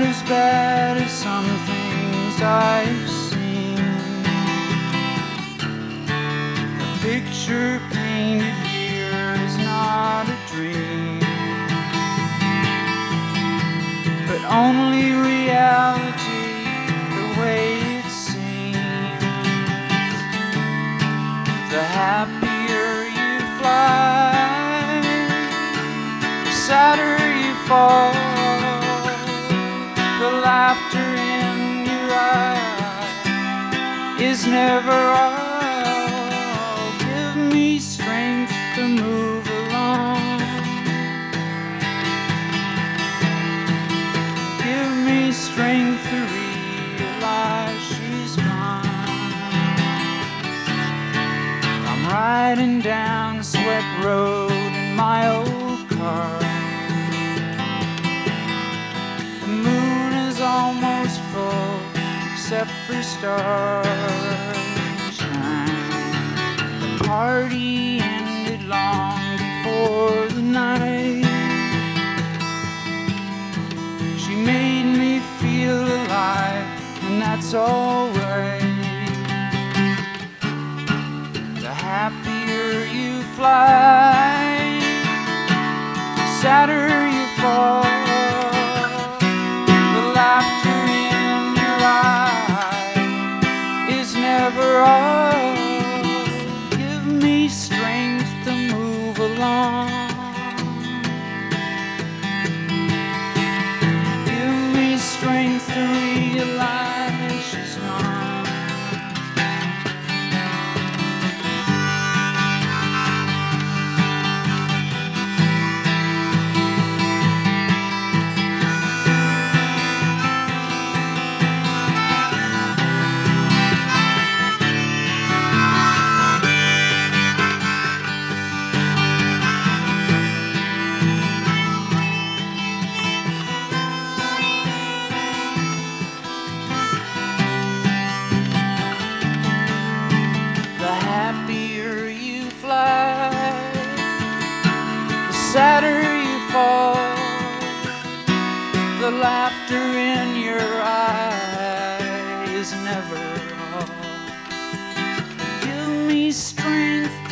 as bad as some things I've seen. The picture painted here is not a dream, but only reality the way it seems. The happier you fly, the sadder you fall. The laughter in your eye is never all. Give me strength to move along. Give me strength to realize she's gone. I'm riding down Sweat Road in my old car. The moon is almost full, except for starshine. The party ended long before the night. She made me feel alive, and that's alright. The happier you fly, the sadder you fall. The laughter in your eye is never all. Give me strength to move along. Give me strength to realize she's gone. The sadder you fall, the laughter in your eye is never all. Give me strength